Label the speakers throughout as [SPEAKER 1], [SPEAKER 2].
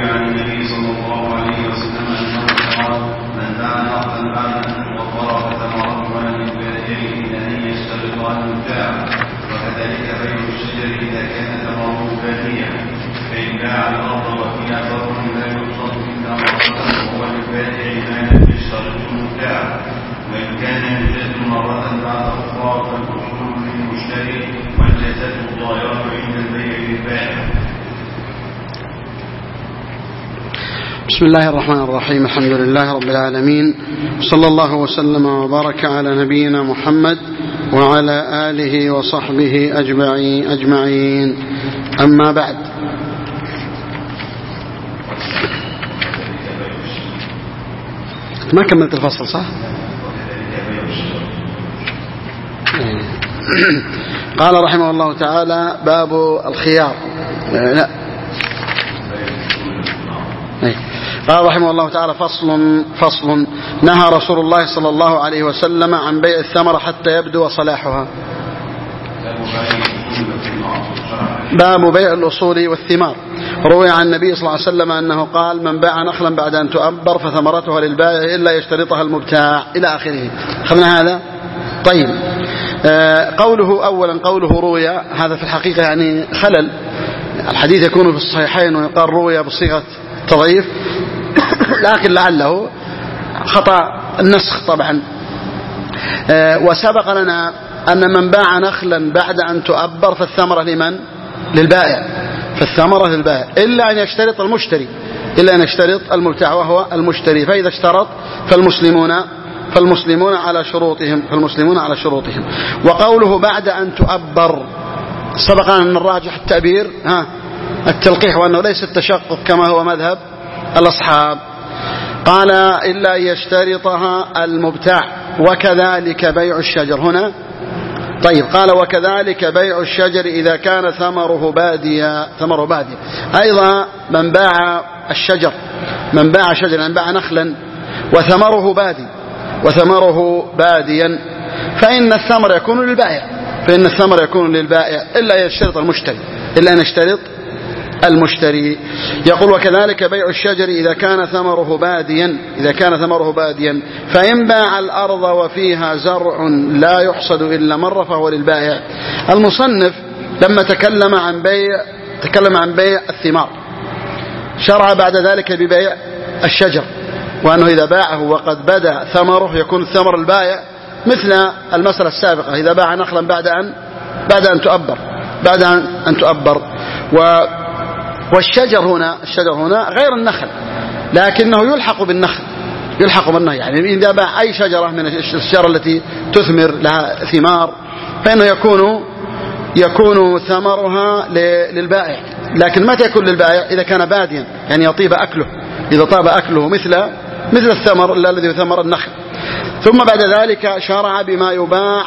[SPEAKER 1] عن النبي صلى الله عليه وسلم أنه قال: من باع نخلا بعد أن وفر فثمره ولم يبادر إلا أن يشترط المبتاع. وكذلك بيع الشجر إذا كان ثمره باديا، فإن باع الأرض وفيها ضرر لا يقصد إلا مرة وهو للبادع ما لم يشترط المبتاع. وإن كان يجاز مرة بعد أخرى فالأصول للمشتري والجزاء الضائرة عند البيع للبائع.
[SPEAKER 2] بسم الله الرحمن الرحيم. الحمد لله رب العالمين، صلى الله وسلم وبارك على نبينا محمد وعلى آله وصحبه أجمعين. أما بعد، ما كملت الفصل صح؟ قال رحمه الله تعالى: باب الخيار. لا، قال رحمه الله تعالى: فصل نهى رسول الله صلى الله عليه وسلم عن بيع الثمرة حتى يبدو صلاحها. باب بيع الأصول والثمار. روي عن النبي صلى الله عليه وسلم أنه قال: من باع نخلا بعد أن تؤبر فثمرتها للبائع إلا يشترطها المبتاع، إلى آخره. أخذنا هذا؟ طيب. قوله أولا، قوله روي، هذا في الحقيقة يعني خلل. الحديث يكون في الصحيحين ويقال روي بصيغة تضعيف، لكن لعله خطأ النسخ طبعا. وسبق لنا أن من باع نخلا بعد أن تؤبر فالثمرة لمن؟ للبائع. فالثمرة للبائع إلا أن يشترط المشتري، إلا أن يشترط المبتاع وهو المشتري. فإذا اشترط فالمسلمون على شروطهم. وقوله بعد أن تؤبر، سبق أن الراجح التأبير التلقيح، وأنه ليس التشقق كما هو مذهب الأصحاب. قال: إلا
[SPEAKER 3] يشترطها المبتاع، وكذلك بيع الشجر. هنا طيب، قال: وكذلك بيع الشجر إذا كان ثمره باديا. أيضا من باع الشجر، من باع نخلا وثمره باديا فإن الثمر يكون للبائع إلا أن يشترط المشتري. يقول: وكذلك بيع الشجر إذا كان ثمره باديا فإن باع الأرض وفيها زرع لا يحصد إلا مرة فهو للبائع. المصنف لما تكلم عن بيع الثمار شرع بعد ذلك ببيع الشجر، وأنه إذا باعه وقد بدا ثمره يكون الثمر البائع، مثل المسألة السابقة إذا باع نخلا بعد أن تؤبر. والشجر هنا غير النخل، لكنه يلحق بالنخل، يعني إذا باع أي شجرة من الشجر التي تثمر لها ثمار فإنه يكون ثمرها للبائع. لكن متى يكون للبائع؟ إذا كان باديا، يعني إذا طاب أكله مثل الثمر الذي ثمر النخل. ثم بعد ذلك شرع بما يباع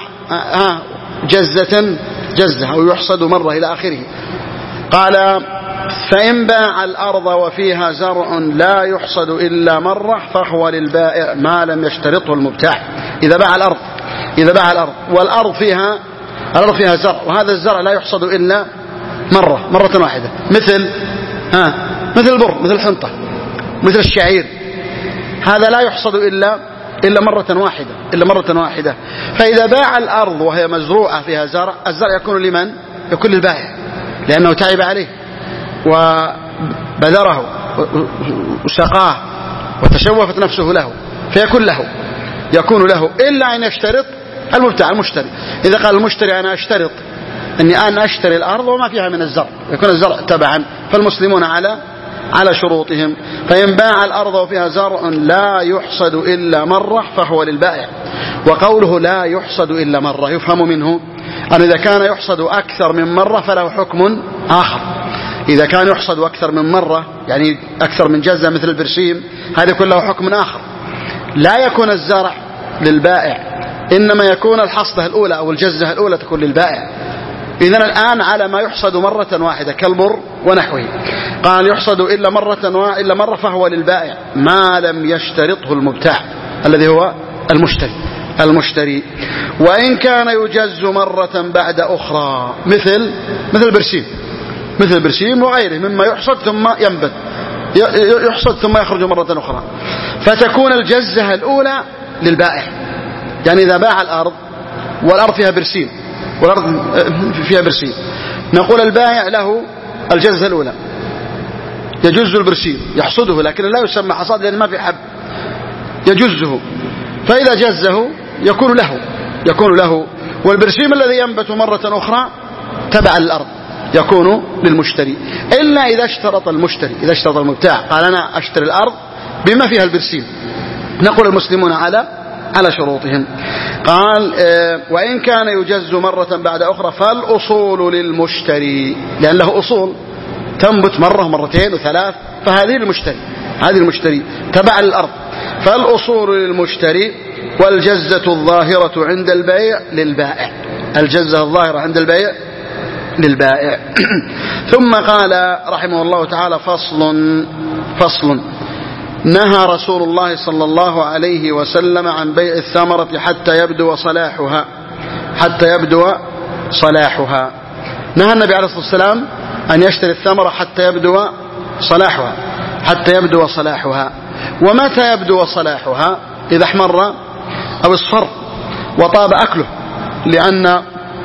[SPEAKER 3] جزة أو يحصد مرة إلى آخره. قال: فإن باع الأرض وفيها زرع لا يحصد إلا مرة فهو للبائع ما لم يشترطه المبتاع. إذا باع الأرض والأرض فيها زرع، وهذا الزرع لا يحصد إلا مرة واحدة، مثل البر، مثل الحنطة، مثل الشعير، هذا لا يحصد إلا مرة واحدة. فإذا باع الأرض وهي مزروعة فيها زرع، الزرع يكون لمن؟ يكون للبائع، لأنه تعب عليه وبذره وسقاه وتشوفت نفسه له، يكون له إلا أن يشترط المشتري. إذا قال المشتري: أنا أشترط أني أشتري الأرض وما فيها من الزرع، يكون الزرع تبعا، فالمسلمون على شروطهم. فإن باع الأرض وفيها زرع لا يحصد إلا مرة فهو للبائع. وقوله لا يحصد إلا مرة يفهم منه أن إذا كان يحصد أكثر من مرة فله حكم آخر. إذا كان يحصد أكثر من مرة، يعني أكثر من جزة مثل البرسيم، هذا يكون له حكم آخر، لا يكون الزرع للبائع، إنما يكون الحصدة الأولى أو الجزة الأولى تكون للبائع. إذن الآن على ما يحصد مرة واحدة كالبر ونحوه. قال: يحصد إلا مرة فهو للبائع ما لم يشترطه المبتاع الذي هو المشتري. وإن كان يجز مرة بعد أخرى، مثل البرسيم وغيره مما يحصد ثم ينبت، يحصد ثم يخرج مرة أخرى، فتكون الجزة الأولى للبائع. يعني إذا باع الأرض والأرض فيها برسيم، نقول البائع له الجزة الأولى، يجز البرسيم يحصده، لكن لا يسمى حصاد لأن ما في حب، يجزه. فإذا جزه يكون له، والبرسيم الذي ينبت مرة أخرى تبع للأرض يكون للمشتري، إلا إذا اشترط المبتاع قال أنا أشتري الأرض بما فيها البرسيم، نقول المسلمون على شروطهم. قال وإن كان يجز مرة بعد أخرى فالأصول للمشتري، لأن له أصول تنبت مرة ومرتين وثلاث، فهذه المشتري تبع للأرض، فالأصول للمشتري، والجزة الظاهرة عند البيع للبائع، الجزة الظاهرة عند البيع للبائع. ثم قال رحمه الله تعالى فصل نهى رسول الله صلى الله عليه وسلم عن بيع الثمرة حتى يبدو صلاحها. نهى النبي عليه الصلاة والسلام أن يشتري الثمرة حتى يبدو صلاحها. ومتى يبدو صلاحها؟ إذا احمر أو اصفر وطاب أكله، لأن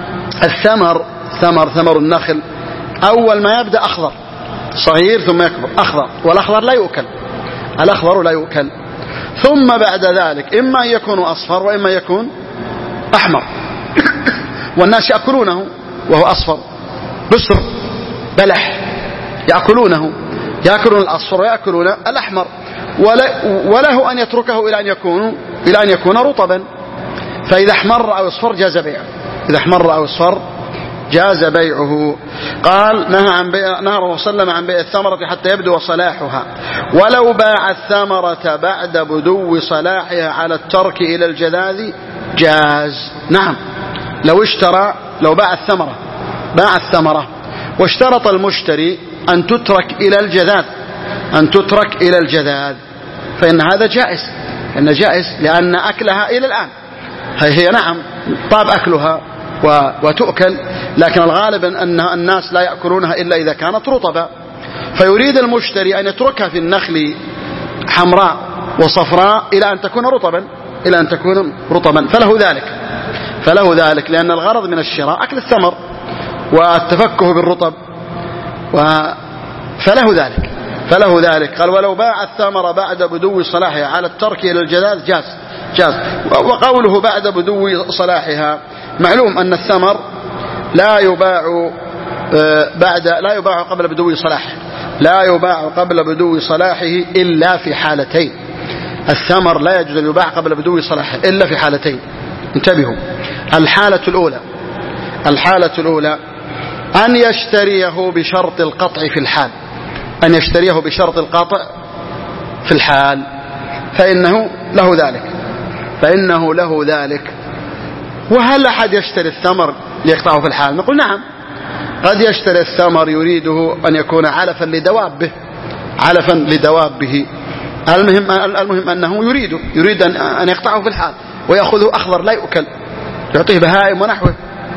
[SPEAKER 3] ثمر النخل أول ما يبدأ أخضر صغير ثم يكبر أخضر، والأخضر لا يؤكل، ثم بعد ذلك إما يكون أصفر وإما يكون أحمر، والناس يأكلونه وهو أصفر، بسر بلح، يأكلون الأصفر ويأكلون الأحمر، وله أن يتركه إلى أن يكون رطبا، فإذا احمر أو اصفر جاز بيعه. قال نهى الرسول صلى الله عليه وسلم عن بيع الثمرة حتى يبدو صلاحها، ولو باع الثمرة بعد بدو صلاحها على الترك إلى الجذاذ جاز. نعم، لو باع الثمرة واشترط المشتري أن تترك إلى الجذاذ، فإن هذا جائز، لأن أكلها إلى الآن هي نعم طاب أكلها وتؤكل، لكن الغالب أن الناس لا يأكلونها إلا إذا كانت رطبة، فيريد المشتري أن يتركها في النخل حمراء وصفراء إلى أن تكون رطبا، فله ذلك، لأن الغرض من الشراء أكل الثمر والتفكه بالرطب، فله ذلك. قال ولو باع الثمر بعد بدو صلاحها على الترك إلى الجذاذ جاز. وقوله بعد بدو صلاحها، معلوم أن الثمر لا يباع قبل بدو صلاحه إلا في حالتين. الثمر لا يجوز أن يباع قبل بدو صلاحه إلا في حالتين، انتبهوا. الحالة الأولى أن يشتريه بشرط القطع في الحال، فإنه له ذلك. وهل أحد يشتري الثمر ليقطعه في الحال؟ نقول نعم، قد يشتري الثمر يريده أن يكون علفا لدوابه، المهم أنه يريد أن يقطعه في الحال ويأخذه أخضر لا يؤكل، يعطيه بهائم ونحوه،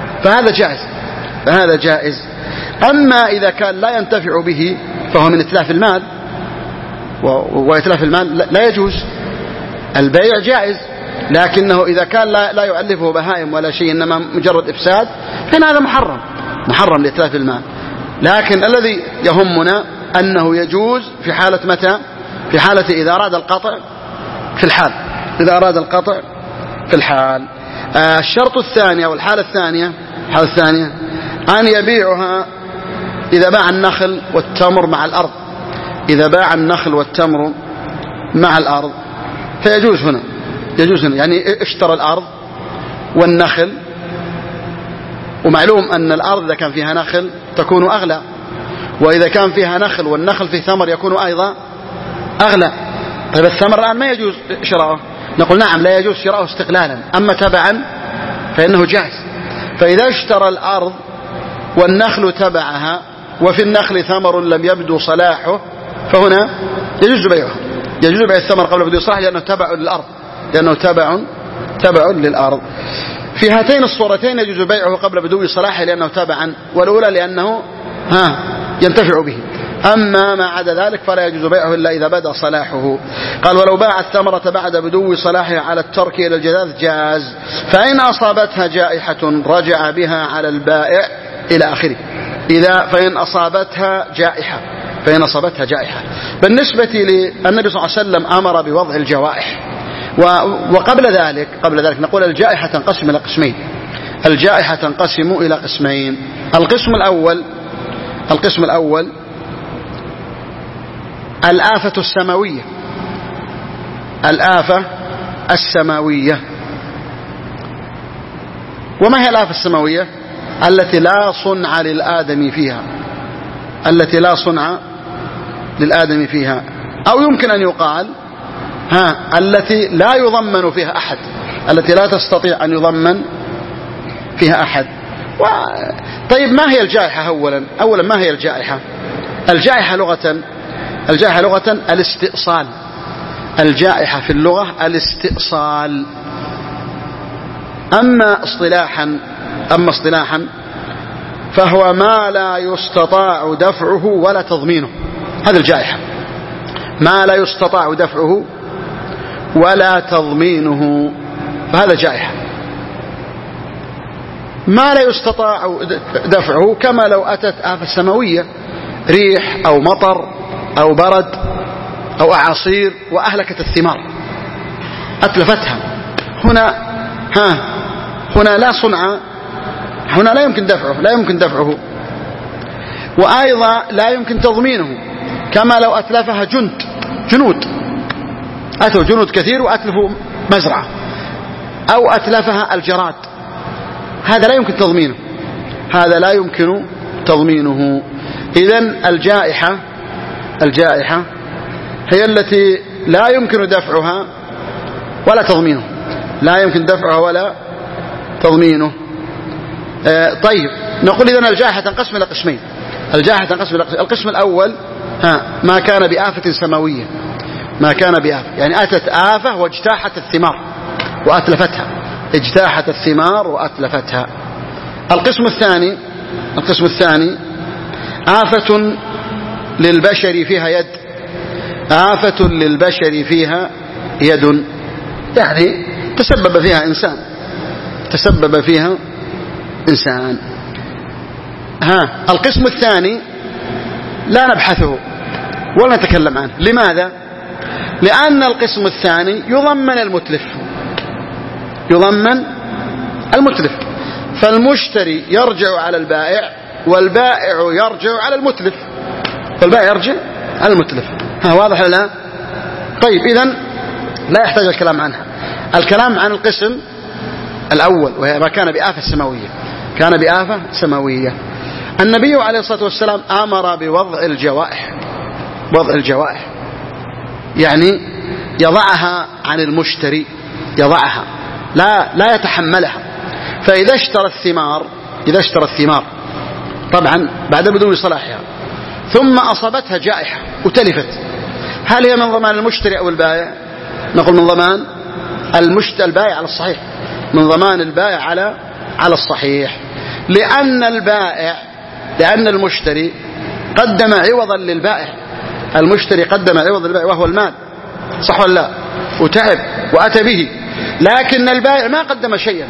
[SPEAKER 3] فهذا جائز. أما إذا كان لا ينتفع به فهو من إتلاف المال، وإتلاف المال لا يجوز. البيع جائز، لكنه إذا كان لا يؤلفه بهائم ولا شيء، إنما مجرد إفساد، فإن هذا محرم لإتلاف المال. لكن الذي يهمنا أنه يجوز في حالة متى؟ في حالة إذا أراد القطع في الحال. الشرط الثاني أو الحالة الثانية أن يبيعها إذا باع النخل والتمر مع الأرض، فيجوز هنا، يعني اشترى الأرض والنخل، ومعلوم أن الأرض إذا كان فيها نخل تكون أغلى، وإذا كان فيها نخل والنخل في ثمر يكون أيضا أغلى. طيب الثمر الآن ما يجوز شراؤه، نقول نعم لا يجوز شراؤه استقلالا، أما تبعا فإنه جائز. فإذا اشترى الأرض والنخل تبعها وفي النخل ثمر لم يبدو صلاحه، فهنا يجوز بيع الثمر قبل بدو صلاحه، لأنه تبع للأرض. في هاتين الصورتين يجوز بيعه قبل بدو صلاحه لأنه تبعا، والأولى لأنه ينتفع به، أما ما عدا ذلك فلا يجوز بيعه إلا إذا بدأ صلاحه. قال ولو باع الثمرة بعد بدو صلاحها على الترك إلى الجذاذ جاز، فإن أصابتها جائحة رجع بها على البائع إلى آخره. فإن أصابتها جائحة. بالنسبة للنبي صلى الله عليه وسلم أمر بوضع الجوائح، وقبل ذلك نقول الجائحة تنقسم إلى قسمين. الجائحة تنقسم إلى قسمين. القسم الأول الآفة السماوية. وما هي الآفة السماوية؟ التي لا صنع للآدم فيها، أو يمكن أن يقال التي لا يضمن فيها أحد، التي لا تستطيع أن يضمن فيها أحد. طيب ما هي الجائحة؟ أولا ما هي الجائحة؟ الجائحة لغة الاستئصال. الجائحة في اللغة الاستئصال. أما اصطلاحا فهو ما لا يستطاع دفعه ولا تضمينه. هذا الجائحة، ما لا يستطاع دفعه ولا تضمينه، فهذا جائحة. ما لا يستطاع دفعه كما لو أتت آفة سماوية، ريح أو مطر أو برد أو أعاصير وأهلكت الثمار، أتلفتها. هنا لا صنع، هنا لا يمكن دفعه، وأيضا لا يمكن تضمينه، كما لو أتلفها جنود، أتوا جنود كثير وأتلفوا مزرعة، أو أتلفها الجراد، هذا لا يمكن تضمينه. إذن الجائحة هي التي لا يمكن دفعها ولا تضمينه، طيب نقول إذن الجائحة تنقسم إلى قسمين. القسم الأول ما كان بآفة سماوية، يعني أتت آفة واجتاحت الثمار وأتلفتها. القسم الثاني آفة للبشر فيها يد، يعني تسبب فيها إنسان. القسم الثاني لا نبحثه ولا نتكلم عنه. لماذا؟ لأن القسم الثاني يضمن المتلف، فالمشتري يرجع على البائع، والبائع يرجع على المتلف، واضح ولا لا؟ طيب إذن لا يحتاج الكلام عنها. الكلام عن القسم الأول وهي ما كان بآفة سماوية. النبي عليه الصلاة والسلام أمر بوضع الجوائح، يعني يضعها عن المشتري، لا يتحملها. فإذا اشترى الثمار طبعا بعد بدو صلاحها، ثم أصابتها جائحة وتلفت، هل هي من ضمان المشتري أو البائع؟ نقول من ضمان البائع على الصحيح، من ضمان البائع على الصحيح، لأن المشتري قدم عوضا للبائع، وهو المال، صح ولا لا؟ وتعب وأتى به، لكن البائع ما قدم شيئا،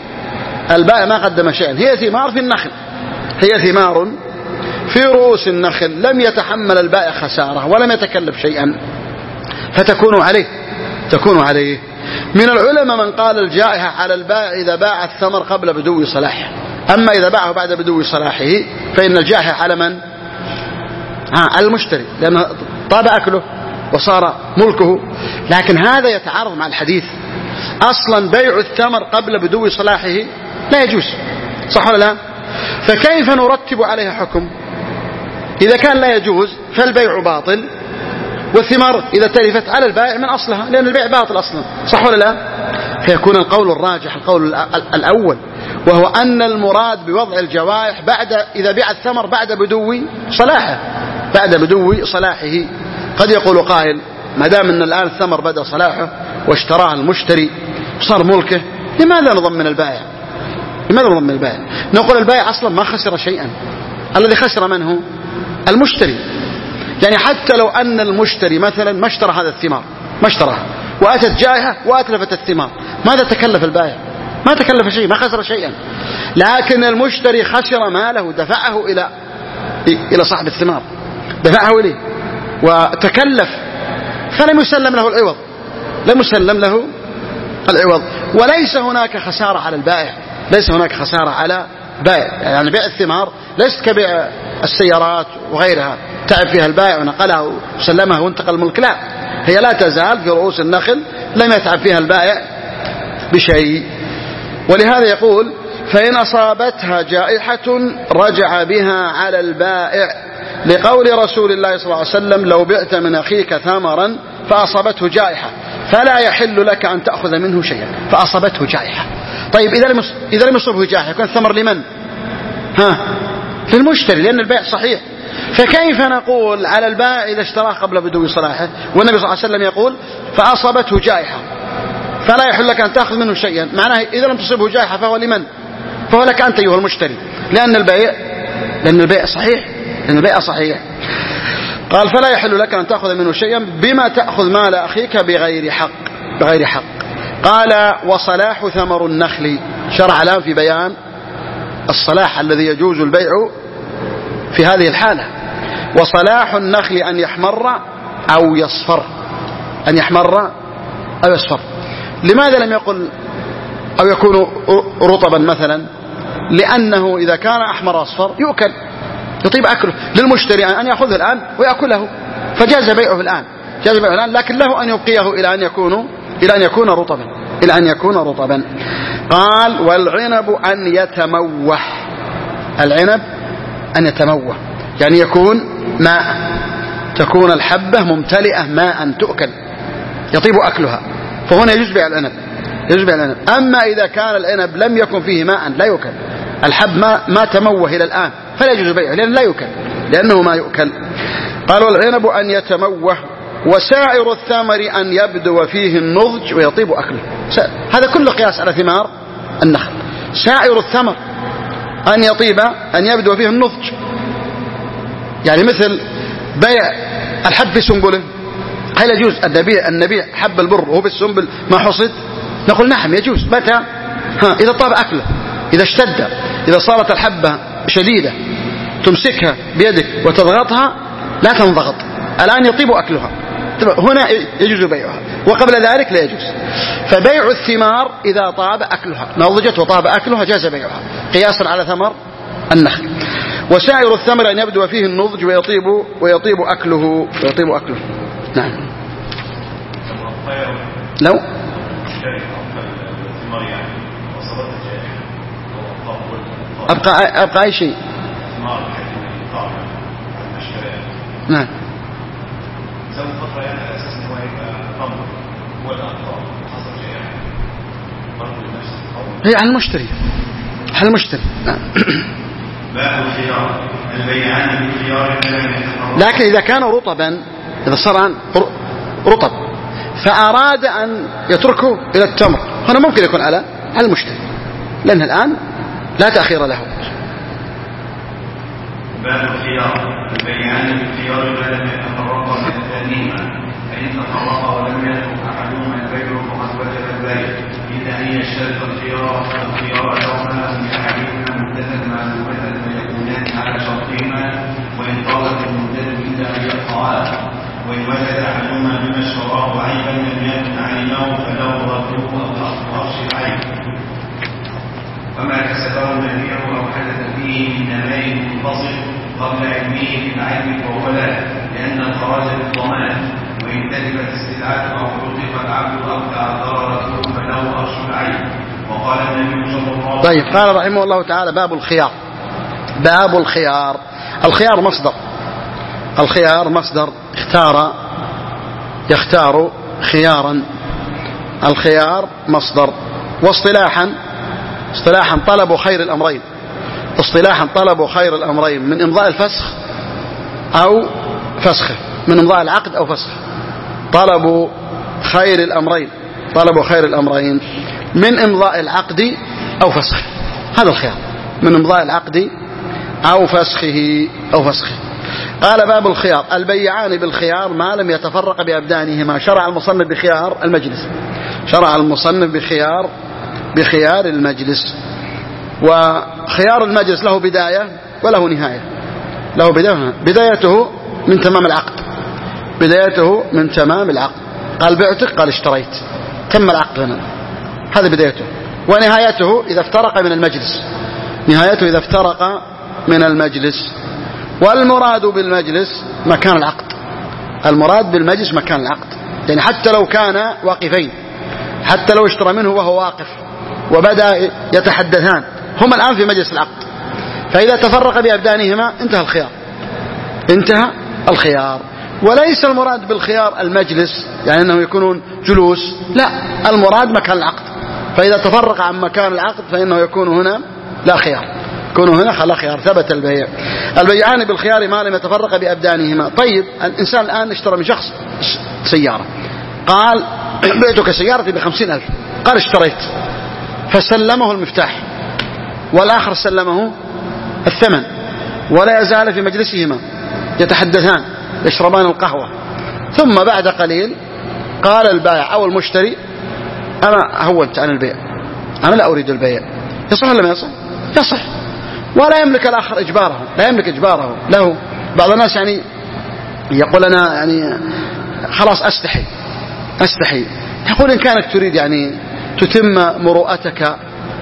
[SPEAKER 3] هي ثمار في النخل، هي ثمار في رؤوس النخل، لم يتحمل البائع خسارة ولم يتكلف شيئا، فتكون عليه. من العلماء من قال الجائحة على البائع إذا باع الثمر قبل بدو صلاحه، أما إذا باعه بعد بدو صلاحه فإن الجائحة على من؟ المشتري، لأنه طاب أكله وصار ملكه. لكن هذا يتعارض مع الحديث، أصلا بيع الثمر قبل بدو صلاحه لا يجوز، صح ولا لا؟ فكيف نرتب عليها حكم؟ إذا كان لا يجوز فالبيع باطل، والثمار إذا تلفت على البائع من أصلها، لأن البيع باطل أصلا، صح ولا لا؟ فيكون القول الراجح القول الأول، وهو أن المراد بوضع الجوائح إذا بيع الثمر بعد بدو صلاحه. قد يقول قائل ما دام أن الآن الثمر بدأ صلاحه واشتراه المشتري وصار ملكه، لماذا نضمن البائع؟ نقول البائع أصلا ما خسر شيئا، الذي خسر من هو؟ المشتري. يعني حتى لو أن المشتري مثلا ما اشترى هذا الثمار، ما اشتراها، وأتت جائحة وأتلفت الثمار، ماذا تكلف البائع؟ ما تكلف شيء، ما خسر شيئا. لكن المشتري خسر ماله، دفعه إلى صاحب الثمار، دفعه إليه وتكلف، فلم يسلم له العوض، لم يسلم له العوض. وليس هناك خسارة على البائع، ليس هناك خسارة على بائع. يعني بيع الثمار ليست كبيع السيارات وغيرها تعب فيها البائع ونقلها وسلمها وانتقل الملك، لا، هي لا تزال في رؤوس النخل، لم يتعب فيها البائع بشيء. ولهذا يقول: فإن أصابتها جائحة رجع بها على البائع، لقول رسول الله صلى الله عليه وسلم: لو بعت من أخيك ثمرا فأصابته جائحة فلا يحل لك أن تأخذ منه شيئا. فأصابته جائحة. طيب إذا لم يصبه جائحة يكون الثمر لمن؟ للمشتري، لأن البيع صحيح. فكيف نقول على البائع إذا اشتراه قبل بدو صلاحه، والنبي صلى الله عليه وسلم يقول: فأصابته جائحة فلا يحل لك أن تأخذ منه شيئا؟ معناه إذا لم تصبه جائحة فهو لمن؟ فهو لك أنت أيها المشتري، لأن البيع صحيح، لأن البيع صحيح. قال: فلا يحل لك أن تأخذ منه شيئا بما تأخذ مال أخيك بغير حق، بغير حق. قال: وصلاح ثمر النخل. شرع الآن في بيان الصلاح الذي يجوز البيع في هذه الحالة. وصلاح النخل أن يحمر أو يصفر، أن يحمر أو يصفر. لماذا لم يقل أو يكون رطبا مثلا؟ لأنه إذا كان أحمر أصفر يؤكل، يطيب أكله للمشتري أن يأخذه الآن ويأكله، فجاز بيعه الآن، جاز بيعه الآن، لكن له أن يبقيه إلى أن يكون رطبا، إلى أن يكون رطبا. قال: والعنب أن يتموه. العنب أن يتموه يعني يكون ماء، تكون الحبة ممتلئة ماء تؤكل، يطيب أكلها، فهنا يجوز بيع العنب، يجوز بيع العنب. أما إذا كان العنب لم يكن فيه ماء لا يؤكل، الحب ما تموه إلى الآن، فلا يجوز بيعه لأنه لا يؤكل، لأنه ما يؤكل. قال: والعنب أن يتموه، وسائر الثمر أن يبدو فيه النضج ويطيب أكله. هذا كله قياس على ثمار النخل. سائر الثمر أن يبدو فيه النضج، يعني مثل بيع الحب في سنبله، هل يجوز أن نبيع حب البر وهو بالسنبل ما حصد؟ نقول نعم يجوز. متى؟ إذا طاب أكله، إذا اشتد، إذا صارت الحبة شديدة تمسكها بيدك وتضغطها لا تنضغط، الآن يطيب أكلها، هنا يجوز بيعها، وقبل ذلك لا يجوز. فبيع الثمار إذا طاب أكلها، نضجت وطاب أكلها جاز بيعها قياسا على ثمر النخل. وسائر الثمر أن يبدو فيه النضج ويطيب أكله. نعم. لو أبقى أي شيء. نعم. هي على المشتري، على المشتري. نعم. لكن إذا كان رطبا، إذا صار رطب فأراد أن يتركه إلى التمر، هنا ممكن يكون على المشتري، لأن الآن لا تأخير له.
[SPEAKER 1] باب الخيار. البيعان بالخيار ما لم يتفرقا من الثانيهما، فإن تفرقا ولم يكن أحدهما البيع فقد وجب البيع، إلا أن يشترط الخيار يوما لأحدهما مدة معلومة فيكونان على شرطهما، وإن طالت المدة إلا أن يقطعا، وإن وجد أحدهما مما اشتراه عيبا لم يكن عينه فله رده أو أخذ العيب. وما كسبه النبيع أو حدث فيه من نماء منفصل قبل علمه بالعيب فهو له، لأن الخراج بالضمان، وإن تلفت استدعاء أو عتق العبد أو تعذر فله أرش العيب. وقال النبي صلى الله عليه وسلم.
[SPEAKER 3] طيب، قال رحمه الله تعالى: باب الخيار. باب الخيار. الخيار مصدر، الخيار مصدر يختار خيارا، الخيار مصدر. واصطلاحا طلب خير الأمرين، اصطلاحا طلب خير الأمرين، من إمضاء الفسخ أو فسخه، من إمضاء العقد أو فسخه. طلب خير الأمرين من إمضاء العقد أو فسخه، هذا الخيار، من إمضاء العقد أو فسخه. قال باب الخيار. البيعان بالخيار ما لم يتفرق بأبدانهما. شرع المصنف بخيار المجلس، شرع المصنف بخيار المجلس. وخيار المجلس له بداية وله نهاية. له بدايته من تمام العقد، بدايته من تمام العقد. قال بعتك، قال اشتريت، تم العقد هنا، هذا بدايته. ونهايته إذا افترق من المجلس، نهايته إذا افترق من المجلس. والمراد بالمجلس مكان العقد، المراد بالمجلس مكان العقد، يعني حتى لو كان واقفين، حتى لو اشترى منه وهو واقف وبدأ يتحدثان، هما الآن في مجلس العقد، فإذا تفرق بأبدانهما انتهى الخيار، انتهى الخيار. وليس المراد بالخيار المجلس يعني أنه يكونون جلوس، لا، المراد مكان العقد. فإذا تفرق عن مكان العقد فإنه يكون هنا لا خيار، يكون هنا لا خيار، ثبت البيع. البيعان بالخيار ما لم يتفرق بأبدانهما. طيب الإنسان الآن اشترى من شخص سيارة، قال بعتك سيارتي ب50,000، قال اشتريت، فسلمه المفتاح والآخر سلمه الثمن، ولا يزال في مجلسهما يتحدثان يشربان القهوة. ثم بعد قليل قال البائع أو المشتري أنا هونت عن البيع، أنا لا أريد البيع، يصح ولا ما يصح؟ يصح. ولا يملك الآخر إجباره، لا يملك إجباره له. بعض الناس يعني يقول أنا يعني خلاص أستحي، يقول إن كانت تريد يعني تتم مروءتك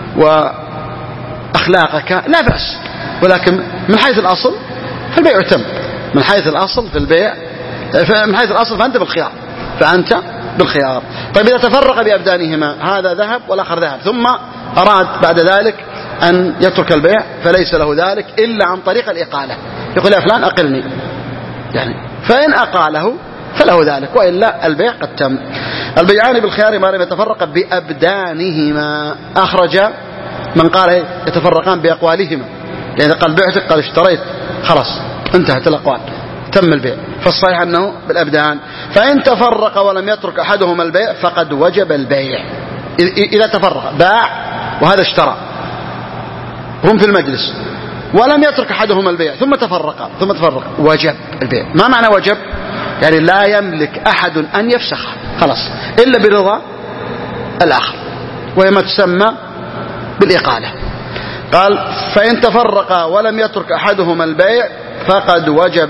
[SPEAKER 3] وأخلاقك لا بأس، ولكن من حيث الأصل فالبيع تم، من حيث الأصل في البيع، من حيث الأصل فأنت بالخيار. طيب إذا تفرق بأبدانهما، هذا ذهب والآخر ذهب، ثم أراد بعد ذلك أن يترك البيع، فليس له ذلك إلا عن طريق الإقالة، يقول يا فلان أقلني يعني، فإن أقاله فله ذلك، وإلا البيع قد تم. البيعان بالخيار ما لم يتفرق بأبدانهما. أخرج من قال يتفرقان بأقوالهما، يعني إذا قال بعتك، قال اشتريت، خلاص انتهت الأقوال، تم البيع. فالصحيح أنه بالأبدان. فإن تفرق ولم يترك أحدهما البيع فقد وجب البيع. إذا تفرق، باع وهذا اشترى، هم في المجلس، ولم يترك أحدهما البيع ثم تفرق وجب البيع. ما معنى وجب؟ يعني لا يملك أحد أن يفسخ خلاص إلا برضا الآخر، وهي ما تسمى بالإقالة. قال فإن تفرق ولم يترك أحدهما البيع فقد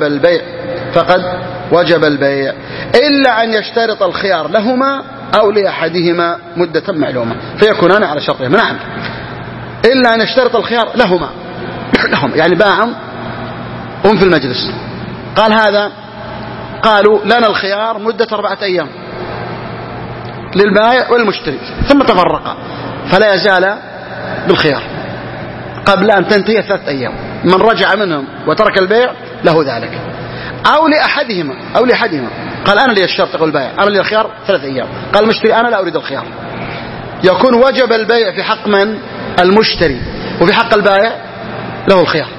[SPEAKER 3] وجب البيع إلا أن يشترط الخيار لهما أو لأحدهما مدة معلومة فيكونان على شرطهما. نعم، إلا أن يشترط الخيار لهم يعني باع هم في المجلس، قال هذا، قالوا لنا الخيار مدة 4 أيام للبائع والمشتري، ثم تفرقا، فلا يزال بالخيار قبل أن تنتهي 3 أيام. من رجع منهم وترك البيع له ذلك، أو لأحدهما قال أنا لي الشرط، يقول البائع أنا لي الخيار 3 أيام، قال المشتري أنا لا أريد الخيار، يكون وجب البيع في حق من؟ المشتري، وفي حق البائع له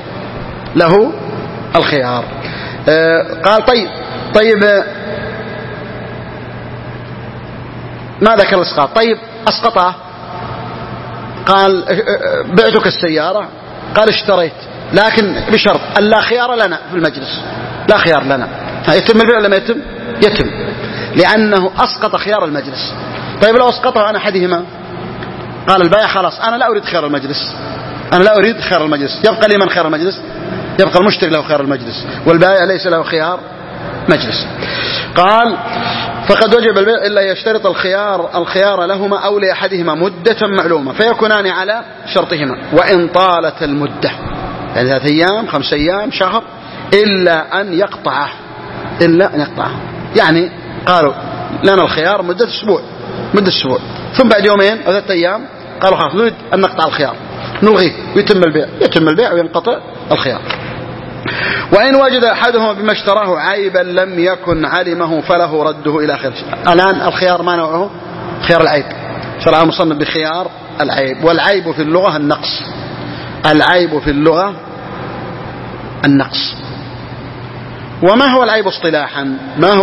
[SPEAKER 3] الخيار. قال طيب ما ذكر الإسقاط. طيب أسقطه، قال بعتك السيارة، قال اشتريت، لكن بشرط أن لا خيار لنا في المجلس، لا خيار لنا. يتم البيع ولا ما يتم؟ يتم، لأنه أسقط خيار المجلس. طيب لو أسقطه عن أحدهما، قال البائع خلاص أنا لا أريد خيار المجلس، يبقى لي من خيار المجلس؟ يبقى المشتري له خيار المجلس، والبائع ليس له خيار مجلس. قال فقد وجب البيع إلا يشترط الخيار لهما أو لأحدهما مدة معلومة فيكونان على شرطهما، وإن طالت المدة يعني 3 أيام 5 أيام شهر إلا أن يقطعه. يعني قالوا لنا الخيار مدة أسبوع، ثم بعد 2 أو 3 أيام قالوا خلاص نريد أن نقطع الخيار، نلغيه ويتم البيع وينقطع الخيار. وإن وجد أحدهما بما اشتراه عيبا لم يكن علمه فله رده إلى آخره. الآن الخيار ما نوعه؟ خيار العيب. شرع المصنف بخيار العيب، والعيب في اللغة النقص. وما هو العيب اصطلاحا؟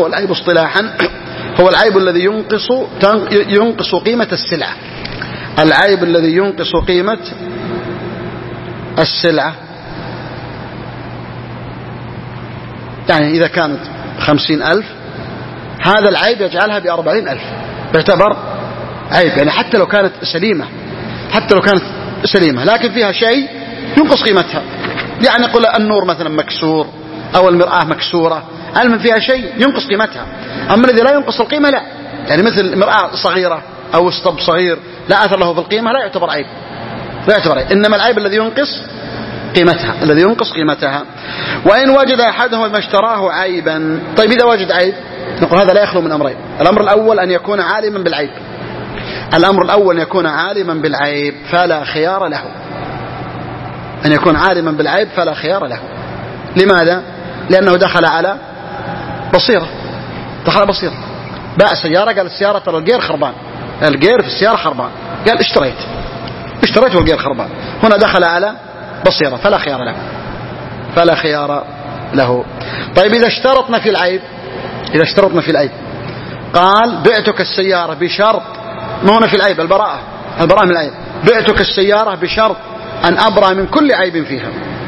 [SPEAKER 3] هو العيب الذي ينقص قيمة السلعة. العيب الذي ينقص قيمة السلعة. يعني إذا كانت 50,000 هذا العيب يجعلها ب40,000 يعتبر عيب، يعني حتى لو كانت سليمة لكن فيها شيء ينقص قيمتها. يعني قل النور مثلا مكسور أو المرآة مكسورة، المهم فيها شيء ينقص قيمتها. أما الذي لا ينقص القيمة لا، يعني مثل مرآة صغيرة أو اسطب صغير لا أثر له في القيمة لا يعتبر عيب، إنما العيب الذي ينقص قيمتها. وإن وجد أحدهم ما اشتراه عيبا. طيب إذا وجد عيب نقول هذا لا يخلو من أمرين. الأمر الأول أن يكون عالما بالعيب فلا خيار له. أن يكون عالما بالعيب فلا خيار له. لماذا؟ لأنه دخل على بصيرة. باع سيارة، قال السيارة ترى الجير خربان، الجير في السيارة خربان، قال اشتريت والجير خربان. هنا دخل على بصيرة فلا خيار له. طيب إذا اشترطنا في العيب قال بعتك السيارة بشرط، ما هنا في العيب البراءة من العيب، بعتك السيارة بشرط أن أبرأ من كل عيب فيها.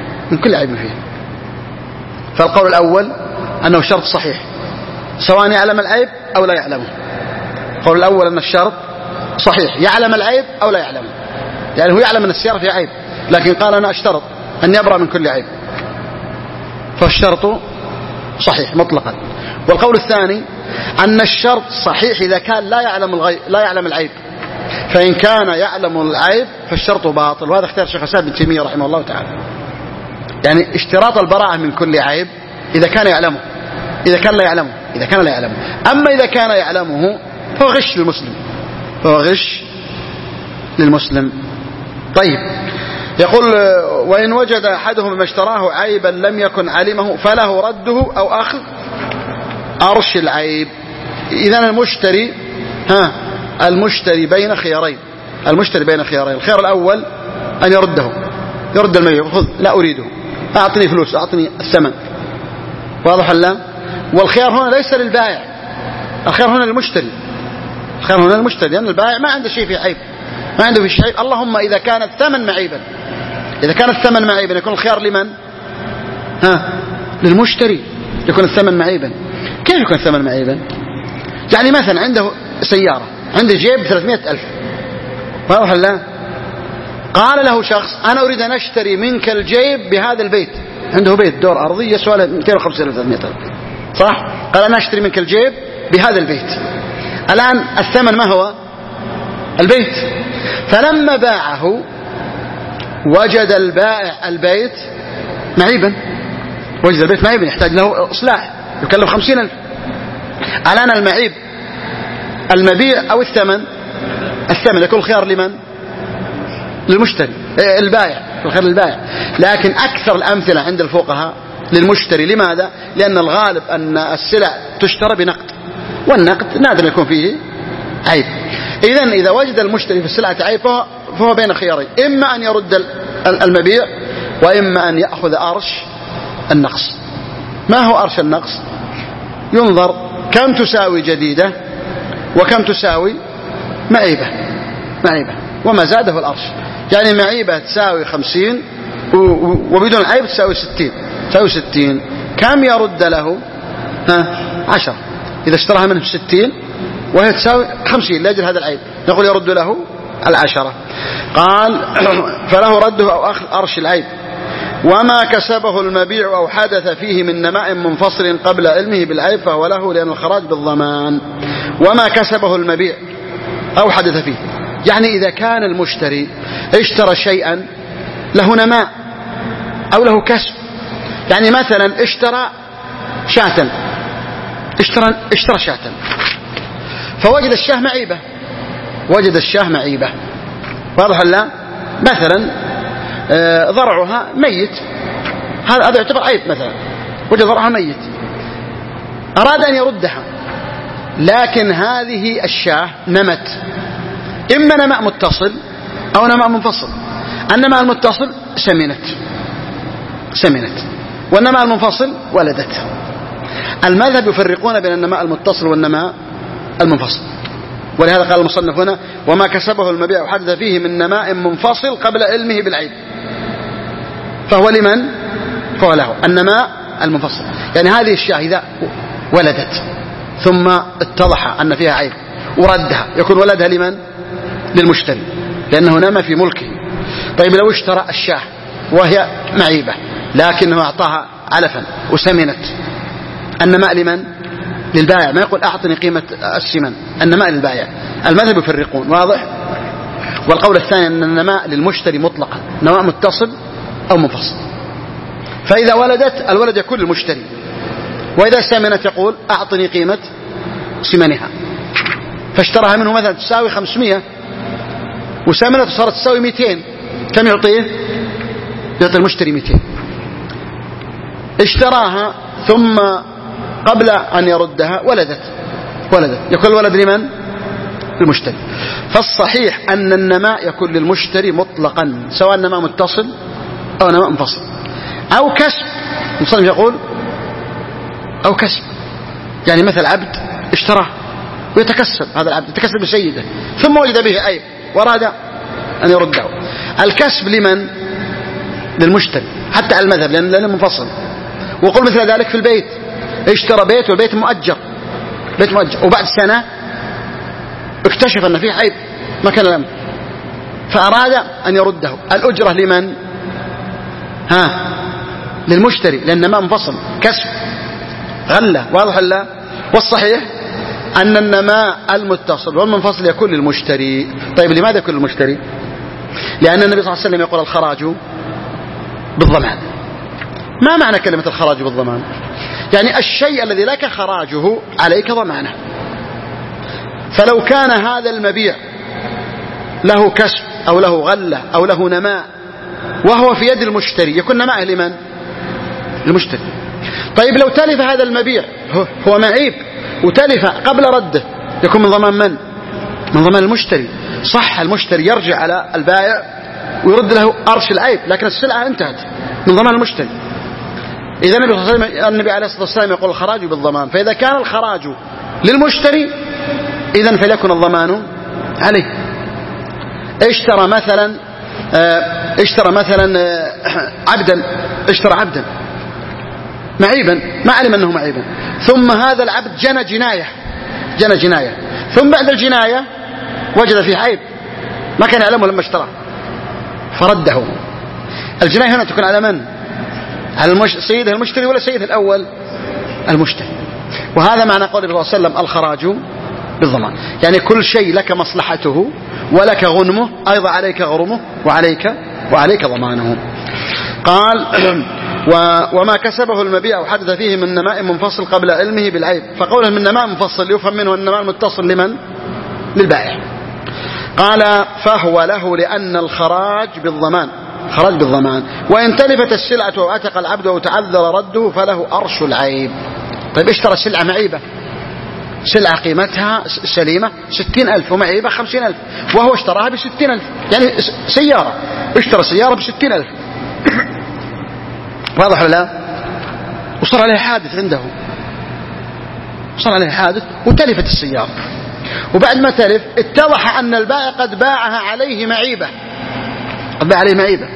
[SPEAKER 3] فالقول الأول أنه شرط صحيح سواء يعلم العيب أو لا يعلمه. القول الأول أن الشرط صحيح يعلم العيب أو لا يعلمه، يعني هو يعلم أن السيارة فيها عيب لكن قال أنا أشترط أن يبرأ من كل عيب، فالشرط صحيح مطلقا. والقول الثاني أن الشرط صحيح إذا كان لا يعلم العيب، فإن كان يعلم العيب فالشرط باطل. وهذا اختيار شيخ الإسلام ابن تيمية رحمه الله تعالى، يعني اشتراط البراءة من كل عيب إذا كان يعلمه، إذا كان لا يعلمه. أما إذا كان يعلمه فهو غش للمسلم. طيب يقول وإن وجد أحدهم ما اشتراه عيبا لم يكن علمه فله رده أو أخذ أرش العيب. إذن المشتري بين خيارين. الخيار الأول أن يرد المبيع، خذ لا أريده، أعطني فلوس، أعطني الثمن. واضح لا؟ والخيار هنا ليس للبائع، الخيار هنا للمشتري، لأن البائع ما عنده شيء فيه عيب، اللهم إذا كان الثمن معيبا يكون الخيار لمن؟ للمشتري، يكون الثمن معيبا. كيف يكون الثمن معيبا؟ يعني مثلا عنده سيارة، عنده جيب 300,000، واضح لا؟ قال له شخص أنا أريد أن أشتري منك الجيب بهذا البيت، عنده بيت دور أرضي يسوى 250,000 صح؟ قال أنا أشتري منك الجيب بهذا البيت. الآن الثمن ما هو؟ البيت. فلما باعه وجد البائع البيت معيبا، يحتاج له إصلاح، يكلف 50,000. الآن المعيب المبيع أو الثمن يكون الخيار لمن؟ للمشتري، البائع، الخيار للبائع. لكن أكثر الأمثلة عند الفقهاء للمشتري. لماذا؟ لأن الغالب أن السلع تشترى بنقد، والنقد نادر يكون فيه عيب. إذا وجد المشتري في السلعة عيب فهو بين خيارين، إما أن يرد المبيع وإما أن يأخذ أرش النقص. ما هو أرش النقص؟ ينظر كم تساوي جديدة وكم تساوي معيبة، وما زاده الأرش. يعني معيبة تساوي 50 وبدون عيب تساوي 60. كم يرد له؟ 10. إذا اشتراها منه 60 وهي تساوي 50 لأجل هذا العيب نقول يرد له 10. قال فله رده أو أخذ أرش العيب. وما كسبه المبيع أو حدث فيه من نماء منفصل قبل علمه بالعيب فهو له، لأن الخراج بالضمان. وما كسبه المبيع أو حدث فيه، يعني إذا كان المشتري اشترى شيئا له نماء أو له كسب، يعني مثلا اشترى شاة، فوجد الشاة معيبة، واضح لا؟ مثلا ضرعها ميت، هذا يعتبر عيب. مثلا وجد ضرعها ميت، أراد أن يردها، لكن هذه الشاة نمت، إما نماء متصل أو نماء منفصل. النماء المتصل سمنت، والنماء المنفصل ولدت. المذهب يفرقون بين النماء المتصل والنماء المنفصل، ولهذا قال المصنف هنا وما كسبه المبيع وحدث فيه من نماء منفصل قبل علمه بالعيب فهو لمن؟ فهو له. النماء المنفصل. يعني هذه الشاة إذا ولدت ثم اتضح أن فيها عيب وردها، يكون ولدها لمن؟ للمشتري، لأنه نام في ملكه. طيب لو اشترى الشاة وهي معيبة لكنه أعطاها علفا وسمنت، النماء لمن؟ للبائع. ما يقول أعطني قيمة السمن، النماء للبائع. المذهب يفرقون، واضح؟ والقول الثاني أن النماء للمشتري مطلقا، نماء متصل أو منفصل. فإذا ولدت الولد يكون للمشتري، وإذا سمنت يقول أعطني قيمة سمنها، فاشتراها منه مثلا تساوي 500 وسمنت صارت تساوي 200، كم يعطيه؟ يعطي المشتري 200. اشتراها ثم قبل أن يردها ولدت، يكون الولد لمن؟ للمشتري. فالصحيح أن النماء يكون للمشتري مطلقا، سواء نماء متصل أو نماء منفصل أو كسب. المصنف يقول أو كسب، يعني مثل عبد اشتراه ويتكسب، هذا العبد يتكسب بسيده ثم وجد به عيب وأراد أن يرده. الكسب لمن؟ للمشتري حتى على المذهب، لأنه منفصل. وقل مثل ذلك في البيت، اشترى بيت والبيت مؤجر، بيت مؤجر، وبعد سنة اكتشف أن فيه عيب ما كان الأمر فأراد أن يرده، الأجرة لمن؟ للمشتري، لأن ما منفصل كسب غلة، واضح لا؟ والصحيح أن النماء المتصل والمنفصل يكون للمشتري. طيب لماذا يكون للمشتري؟ لأن النبي صلى الله عليه وسلم يقول الخراج بالضمان. ما معنى كلمة الخراج بالضمان؟ يعني الشيء الذي لك خراجه عليك ضمانه. فلو كان هذا المبيع له كسب أو له غلة أو له نماء وهو في يد المشتري، يكون نماءه لمن؟ المشتري. طيب لو تلف هذا المبيع، هو معيب وتلف قبل رده، يكون من ضمان من؟ من ضمان المشتري. صح المشتري يرجع على البائع ويرد له أرش العيب، لكن السلعة انتهت، من ضمان المشتري. إذا النبي عليه الصلاة والسلام يقول الخراج بالضمان، فإذا كان الخراج للمشتري إذن فليكن الضمان عليه. اشترى مثلا عبدا، اشترى عبدا معيبا، ما علم أنه معيبا، ثم هذا العبد جنى جناية، ثم بعد الجناية وجد فيه عيب ما كان يعلمه لما اشتراه فرده. الجناية هنا تكون على من؟ على سيده المشتري ولا سيده الأول؟ المشتري. وهذا معنى قول النبي صلى الله عليه وسلم الخراج بالضمان، يعني كل شيء لك مصلحته ولك غنمه أيضا عليك غرمه وعليك ضمانه. قال وما كسبه المبيع أو حدث فيه من نماء منفصل قبل علمه بالعيب. فقوله من نماء منفصل يفهم منه النماء المتصل لمن؟ للبائع. قال فهو له لأن الخراج بالضمان، خرج بالضمان. وإن تلفت السلعة وأتق العبد أو تعذر رده فله أرش العيب. طيب اشترى سلعة معيبة، سلعة قيمتها سليمة 60,000 ومعيبة 50,000، وهو اشتراها ب60,000، يعني سيارة، اشترى سيارة ب60,000 واضح ولا لا؟ وصار عليه حادث عنده، صار عليه حادث وتلفت السيارة، وبعد ما تلف اتضح أن البائع قد باعها عليه معيبة، قد باع عليه معيبة.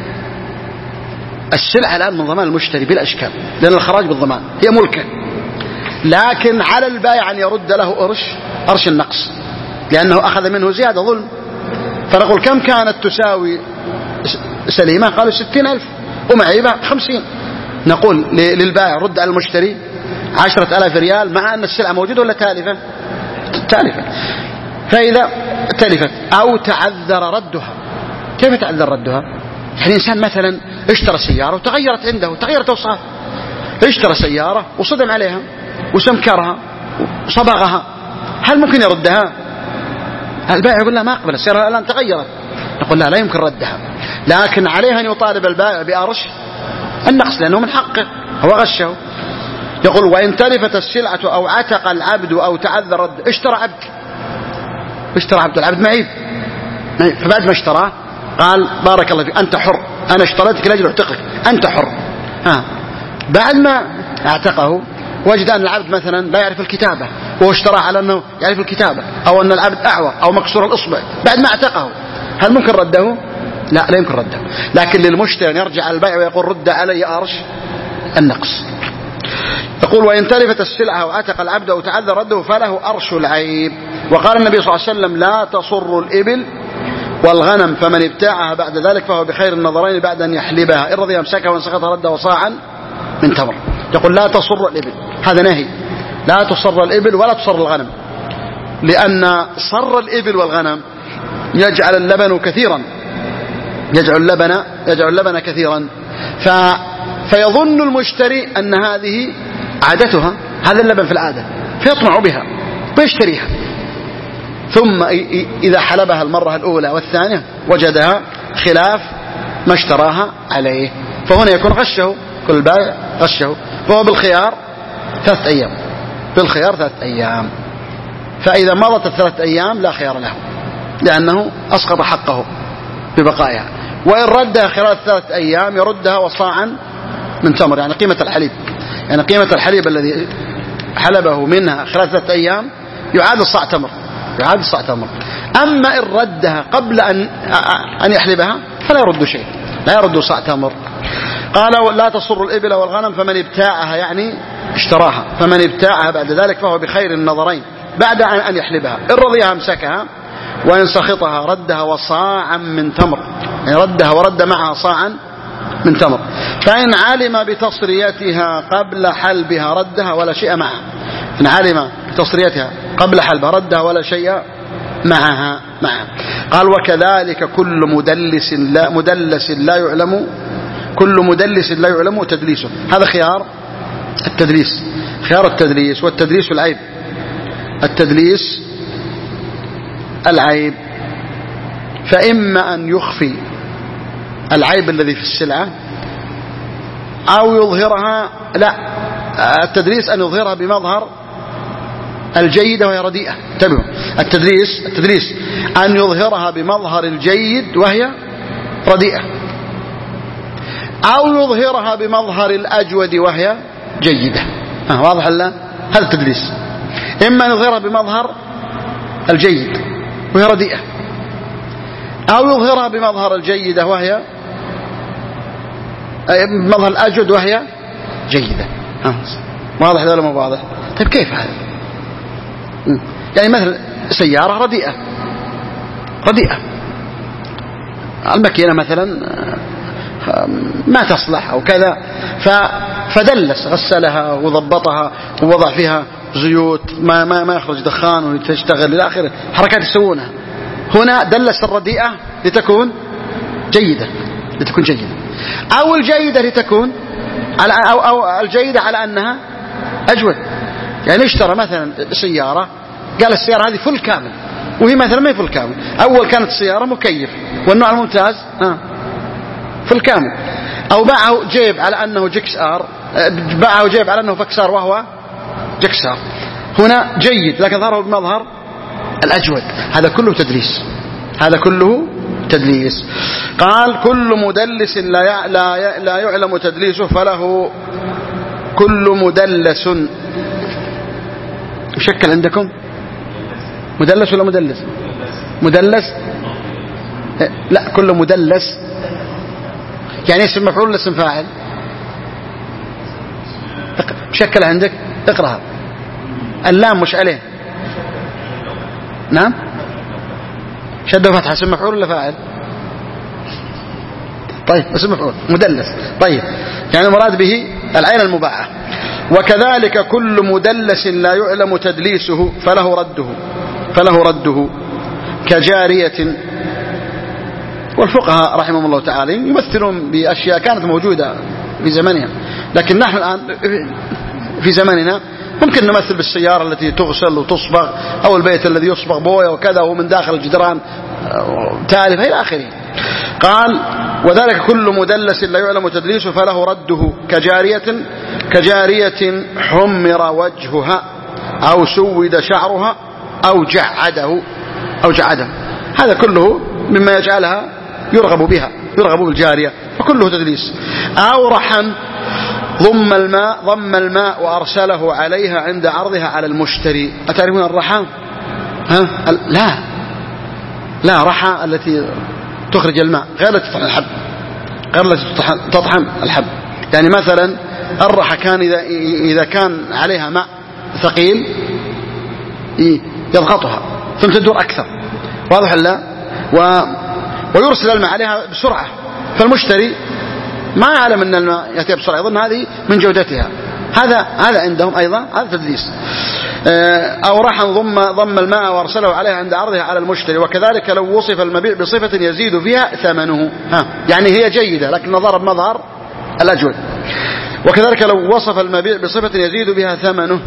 [SPEAKER 3] السلعة الآن من ضمان المشتري بلا إشكال، لأن الخراج بالضمان هي ملكه، لكن على البائع أن يرد له أرش النقص، لأنه أخذ منه زيادة ظلم. فنقول كم كانت تساوي سليمة؟ قالوا 60,000 ومعيبة 50. نقول للبائع رد على المشتري 10,000 ريال، مع أن السلعة موجودة ولا تالفة؟ تالفة. فإذا تلفت أو تعذر ردها، كيف تعذر ردها؟ يعني إنسان مثلا اشترى سيارة وتغيرت عنده، تغيرت أوصاف، اشترى سيارة وصدم عليها وسمكرها وصبغها، هل ممكن يردها؟ البائع يقول لا ما أقبل، السيارة الآن تغيرت. نقول لا يمكن ردها، لكن عليه أن يطالب البائع بأرش النقص لأنه من حقه، هو غشه. يقول وإن تلفت السلعة أو عتق العبد أو تعذر رد. اشترى عبد، العبد معيب، فبعد ما اشتراه قال بارك الله فيك أنت حر، أنا اشتريتك لأجل اعتقك، أنت حر. بعد ما اعتقه وجد أن العبد مثلا لا يعرف الكتابة، وهو اشتراه على أنه يعرف الكتابة، أو أن العبد أعور أو مكسور الإصبع، بعد ما اعتقه هل ممكن رده؟ لا يمكن رده. لكن للمشتري أن يرجع على البائع ويقول رد علي أرش النقص. يقول وإن تلفت السلعة وعتق العبد أو تعذر رده فله أرش العيب. وقال النبي صلى الله عليه وسلم لا تصر الإبل والغنم فمن ابتاعها بعد ذلك فهو بخير النظرين بعد أن يحلبها، إن رضي أمسكها وإن سقط رده صاعا من تمر. يقول لا تصر الإبل، هذا نهي، لا تصر الإبل ولا تصر الغنم، لأن صر الإبل والغنم يجعل اللبن كثيرا، يجعل اللبن كثيرا، فيظن المشتري أن هذه عادتها، هذا اللبن في العادة، فيطمع بها ويشتريها، ثم إذا حلبها المرة الأولى والثانية وجدها خلاف ما اشتراها عليه، فهنا يكون غشه، كل بائع غشه، فهو بالخيار 3 أيام، بالخيار 3 أيام. فإذا مضت 3 أيام لا خيار له، لأنه أسقط حقه ببقائها. وإن ردها خلال 3 أيام يردها وصاعا من تمر، يعني قيمة الحليب، يعني قيمة الحليب الذي حلبه منها خلال 3 أيام يعادل صاع تمر، يعادل صاع تمر. أما إن ردها قبل أن يحلبها فلا يرد شيء، لا يرد صاع تمر. قال لا تصر الإبل والغنم فمن ابتاعها، يعني اشتراها، فمن ابتاعها بعد ذلك فهو بخير النظرين بعد أن يحلبها، إن رضيها امسكها وإن سخطها ردها وصاعا من تمر، يعني ردها ورد معها صاعا من تمر. فإن علم بتصريتها قبل حلبها ردها ولا شيء معها، إن علم بتصريتها قبل حلبها ردها ولا شيء معها. قال وكذلك كل مدلس لا يعلم، كل مدلس لا يعلم تدليسه. هذا خيار التدليس، خيار التدليس. والتدليس العيب، التدليس العيب، فإما أن يخفي العيب الذي في السلعة أو يظهرها، لا، التدليس أن يظهرها بمظهر الجيدة وهي رديئة. انتبهوا، التدليس أن يظهرها بمظهر الجيد وهي رديئة، أو يظهرها بمظهر الأجود وهي جيدة. واضح لا؟ هذا التدليس، إما أن يظهرها بمظهر الجيد وهي رديئة، أو يظهرها بمظهر الجيدة وهي بمظهر الأجود وهي جيدة. واضح ولا مو واضح؟ طيب كيف هذا؟ يعني مثلا سيارة رديئة، الماكينة مثلا ما تصلح أو كذا، فدلس، غسلها وضبطها ووضع فيها زيوت ما يخرج دخان وتشتغل إلى آخره، حركات يسوونها. هنا دلس الرديئة لتكون جيدة، أو الجيدة لتكون أو الجيدة على أنها أجود. يعني اشترى مثلا سيارة، قال السيارة هذه فل كامل، وهي مثلا ما هي فل كامل. أول كانت السيارة مكيف والنوع الممتاز فل كامل، أو باعه جيب على أنه جكسار، باعه جيب على أنه فكسار وهو جكسار. هنا جيد لكن ظهره بمظهر الأجود. هذا كله تدليس، هذا كله تدليس. قال كل مدلس لا يعلم تدليسه فله كل مدلس. يشكل عندكم مدلس ولا مدلس؟ مدلس، لا، كل مدلس يعني اسم مفعول ولا اسم فاعل؟ شكل عندك، اقرأها. اللام مش عليه، نعم، شد فتحة، اسم مفعول ولا فاعل؟ طيب اسم مفعول، مدلس. طيب يعني المراد به العين المباعة. وكذلك كل مدلس لا يعلم تدليسه فله رده كجارية. والفقهاء رحمهم الله تعالى يمثلون بأشياء كانت موجودة في زمنها، لكن نحن الآن في زمننا ممكن نمثل بالسيارة التي تغسل وتصبغ، أو البيت الذي يصبغ بوية وكذا ومن داخل الجدران تالف إلى آخره. قال وذلك كل مدلس لا يعلم تدليسه فله رده كجارية حمر وجهها أو سود شعرها أو جعده. هذا كله مما يجعلها يرغب بالجارية، فكله تدليس. أو رحم ضم الماء وأرسله عليها عند عرضها على المشتري. أتعرفون الرحام؟ لا، رحى التي تخرج الماء، غير التي تطحن الحب، يعني مثلا الرحى كان إذا كان عليها ماء ثقيل يضغطها ثم تدور أكثر، واضح لا؟ ويرسل الماء عليها بسرعة، فالمشتري ما يعلم أن الماء يأتي بسرعة، يظن هذه من جودتها. هذا عندهم أيضا هذا تدليس. أو رحى ضم الماء وارسله عليها عند عرضها على المشتري. وكذلك لو وصف المبيع بصفة يزيد فيها ثمنه، يعني هي جيدة لكن ضرب مظهر الأجود. وكذلك لو وصف المبيع بصفة يزيد بها ثمنه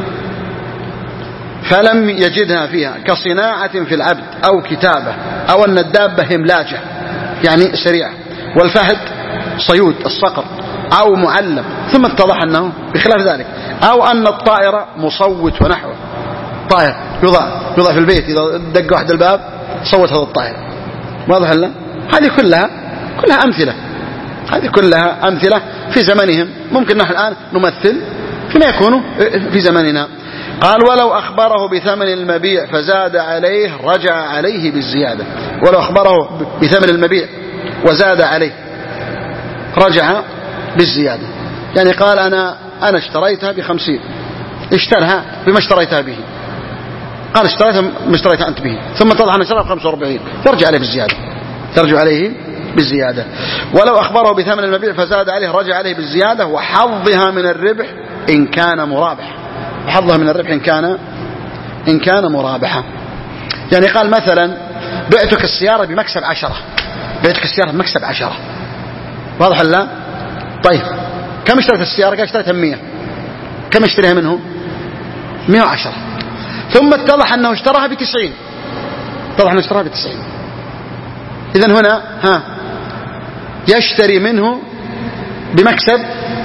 [SPEAKER 3] فلم يجدها فيها، كصناعة في العبد أو كتابة، أو أن الدابة هملاجة يعني سريعة، والفهد صيود الصقر، أو معلم، ثم اتضح أنه بخلاف ذلك، أو أن الطائر مصوت ونحوه، طائر يوضع في البيت، إذا دق واحد الباب صوت هذا الطائر، واضح لا؟ هذه كلها أمثلة، هذه كلها أمثلة في زمنهم، ممكن نحن الآن نمثل فيما يكون في زمننا. قال ولو أخبره بثمن المبيع فزاد عليه رجع عليه بالزيادة. ولو أخبره بثمن المبيع وزاد عليه رجع بالزيادة، يعني قال أنا اشتريتها ب50، اشترها بما اشتريتها به، قال اشتريتها ما اشتريتها أنت به، ثم اتضح أن اشتريتها ب45، يرجع عليه بالزيادة، يرجع عليه بالزيادة. ولو أخبره بثمن المبيع فزاد عليه رجع عليه بالزيادة، وحظها من الربح إن كان مرابح، وحظها من الربح إن كان مرابحة. يعني قال مثلا بعتك السيارة بمكسب 10، بعتك السيارة بمكسب 10، واضح لا؟ طيب كم اشتريت السيارة؟ قال اشتريتها 100، كم اشتريها منه؟ 110. ثم اتضح أنه اشتراها ب90، اتضح أنه اشتراها ب90. إذن هنا يشتري منه بمكسب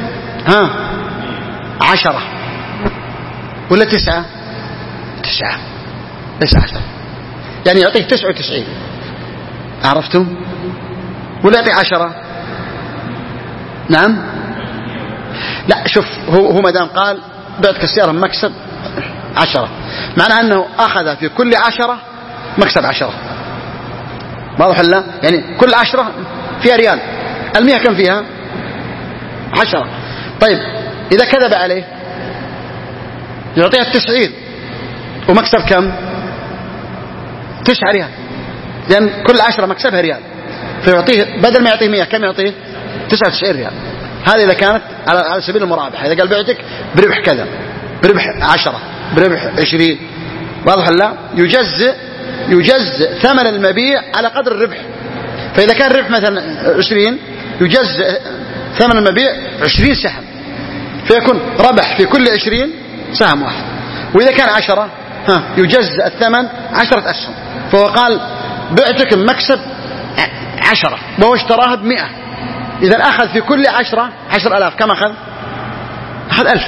[SPEAKER 3] 10 ولا 9؟ 9 ليس 10، يعني يعطيه 99، عرفتم؟ ولا يعطيه 10؟ نعم لا، شوف هو مدام قال بعتك السيارة بمكسب 10، معنى أنه أخذ في كل 10 مكسب 10، واضح لا؟ يعني كل 10 فيها ريال، 100 كم فيها؟ 10. طيب إذا كذب عليه يعطيها 90 ومكسب كم؟ 9 ريال، لأن كل 10 مكسبها ريال، فيعطيه بدل ما يعطيه 100 كم يعطيه؟ 99 ريال. هذه إذا كانت على سبيل المرابحة، إذا قال بعتك بربح كذا، بربح 10، بربح 20، واضح لا؟ يجزء ثمن المبيع على قدر الربح. فإذا كان الربح مثلا 20 يجزء ثمن المبيع 20 سهم، فيكون ربح في كل 20 سهم واحد. وإذا كان 10 يجزء الثمن 10 أسهم، فهو قال بعتك بمكسب 10 وهو اشتراها ب100، إذا أخذ في كل 10,000. كم أخذ 1000،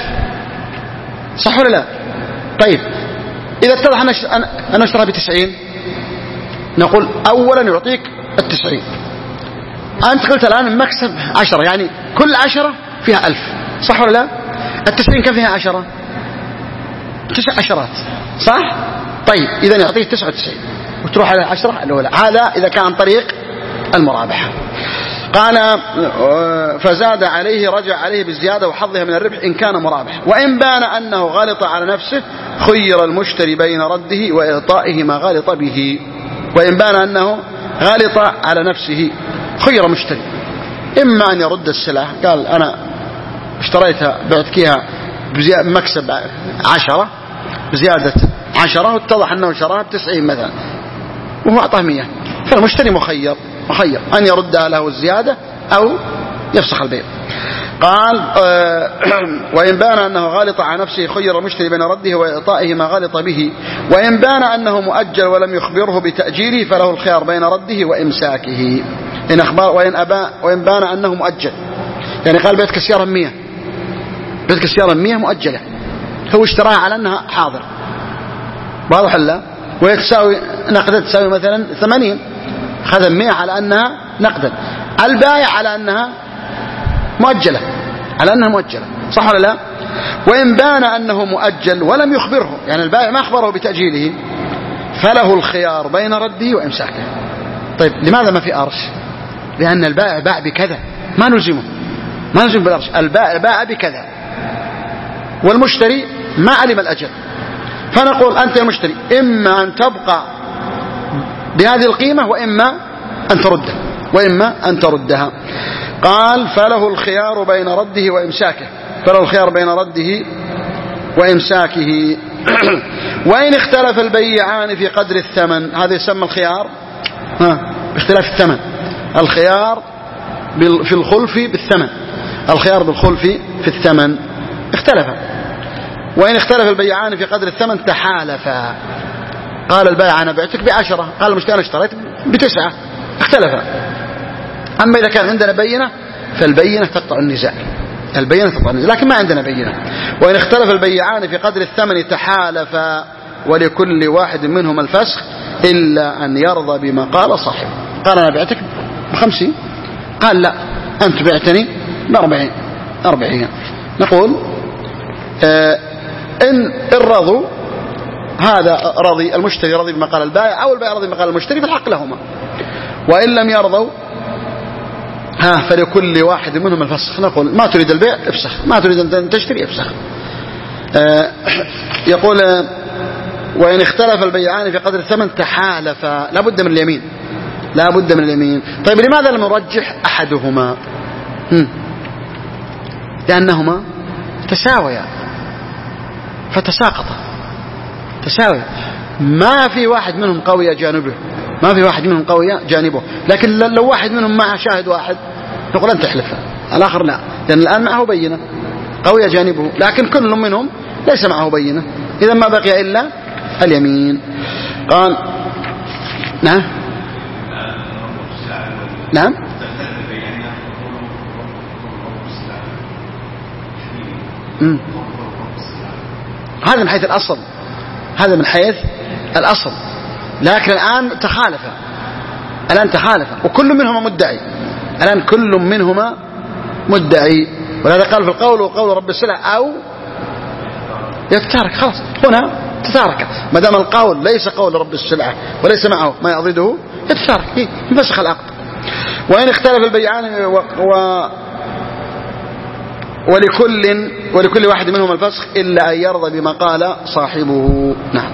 [SPEAKER 3] صح ولا لا؟ طيب إذا اتضح أن اشتراها ب90، نقول أولا يعطيك 90، أنت قلت الآن المكسب 10، يعني كل 10 فيها 1000، صح ولا لا؟ 90 كم فيها 10؟ 9 عشرات، صح؟ طيب إذا يعطيه 99 وتروح على 10 الأولى. هذا إذا كان عن طريق المرابحة. قال فزاد عليه رجع عليه بالزيادة وحظها من الربح إن كان مرابح. وإن بان أنه غلط على نفسه خير المشتري بين رده وإعطائه ما غلط به. وإن بان أنه غلط على نفسه خير مشتري، إما أن يرد السلعة، قال أنا اشتريتها بعتكيها بمكسب 10 بزيادة 10، واتضح أنه شراها ب90 مثلا وهو أعطاه 100، فالمشتري مخير أن يردها له الزيادة أو يفسخ البيع. قال وإن بان أنه غلط على نفسه خير المشتري بين رده وإعطائه ما غلط به. وإن بان أنه مؤجل ولم يخبره بتأجيله فله الخيار بين رده وإمساكه إن أخبر. وإن بان أنه مؤجل، يعني قال بيتك السيارة 100، بيتك السيارة 100 مؤجلة، هو اشتراها على أنها حاضر، واضح لا؟ وهي تساوي نقدا، تساوي مثلا 80، خذ 100 على أنها نقدا، البايع على أنها مؤجلة، صح ولا لا؟ وإن بان أنه مؤجل ولم يخبره، يعني البائع ما أخبره بتأجيله، فله الخيار بين رده وإمساكه. طيب لماذا ما في أرش؟ لأن البائع باع بكذا، ما نلزمه، ما نلزم بالأرش. البائع باع بكذا والمشتري ما علم الأجل، فنقول أنت يا مشتري إما أن تبقى بهذه القيمة وإما أن تردها. قال فله الخيار بين رده وإمساكه، وإن اختلف البيعان في قدر الثمن، هذا يسمى الخيار باختلاف الثمن، الخيار في الخلف بالثمن، الخيار بالخلف في الثمن اختلف. وإن اختلف البيعان في قدر الثمن تحالفا، قال البائع أنا بعتك ب10، قال المشتري أنا اشتريت ب9، اختلفا. أما إذا كان عندنا بينة فالبينة تقطع النزاع، لكن ما عندنا بينة. وإن اختلف البيعان في قدر الثمن تحالفا ولكل واحد منهم الفسخ إلا أن يرضى بما قال صاحبه. قال أنا بعتك ب50، قال لا أنت بعتني ب40. نقول إن رضوا، هذا رضي المشتري رضي بما قال البائع أو البائع رضي بما قال المشتري، فالحق لهما. وإن لم يرضوا فلكل واحد منهم الفسخ. نقول ما تريد البيع افسخ، ما تريد أن تشتري افسخ. يقول وإن اختلف البيعان في قدر الثمن تحالفا، لا بد من اليمين. طيب لماذا لم نرجح أحدهما؟ لأنهما تساويا فتساقطا، ما في واحد منهم قوي جانبه، لكن لو واحد منهم معه شاهد واحد نقول أنت احلف، الآخر لا، لأن الآن معه بينة قوي جانبه، لكن كل منهم ليس معه بينة، إذا ما بقي إلا اليمين. قال نعم هذا من حيث الأصل، لكن الآن تخالف وكل منهما مدعي، ولهذا قال في القول وقول رب السلع أو يتتارك. خلاص هنا تتارك، ما دام القول ليس قول رب السلعة وليس معه ما يعضده يتتارك، ينفسخ العقد. وإن اختلف البيعان ولكل واحد منهم الفسخ إلا أن يرضى بما قال صاحبه. نعم.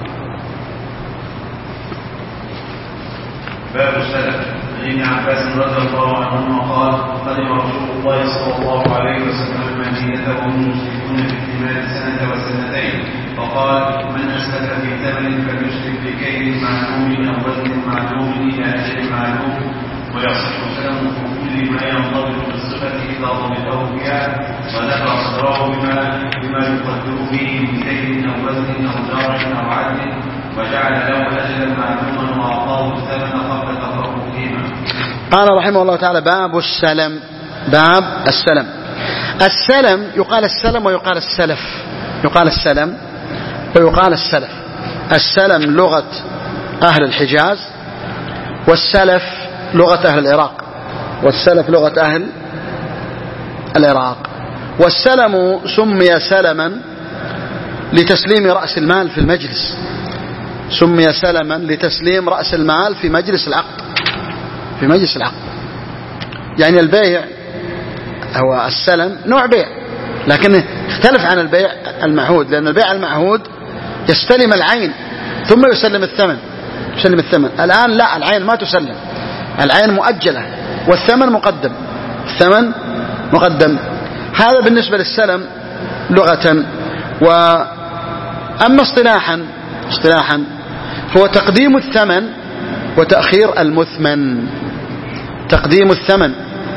[SPEAKER 1] باب السلف. عن ابن عباس رضي الله عنهما قال قدم رسول الله صلى الله عليه وسلم المدينة وهم مشركون في احتمال سنة وسنتين، فقال من أسلف في ثمن فليشرك بكيل معلوم أو وزن معلوم إلى أجل معلوم، ويصح سلمه كل ما ينضبط بالصفة إذا ضبطه بها، ودفع صدره بما يقدر به من كيل أو وزن أو جار أو عدل، وجعل له أجلا معلوما وأعطاه الثمن قبل تفرقهما.
[SPEAKER 3] قال رحمه الله تعالى باب السلم. السلم يقال السلم ويقال السلف، السلم لغة أهل الحجاز، والسلف لغة أهل العراق. والسلم سمي سلما لتسليم رأس المال في المجلس، في مجلس العقد. يعني البيع هو السلم نوع بيع، لكنه اختلف عن البيع المعهود، لأن البيع المعهود يستلم العين ثم يسلم الثمن. الآن لا، العين ما تسلم، العين مؤجلة والثمن مقدم. هذا بالنسبة للسلم لغة. وأما اصطلاحا هو تقديم الثمن وتأخير المثمن. تقديم الثمن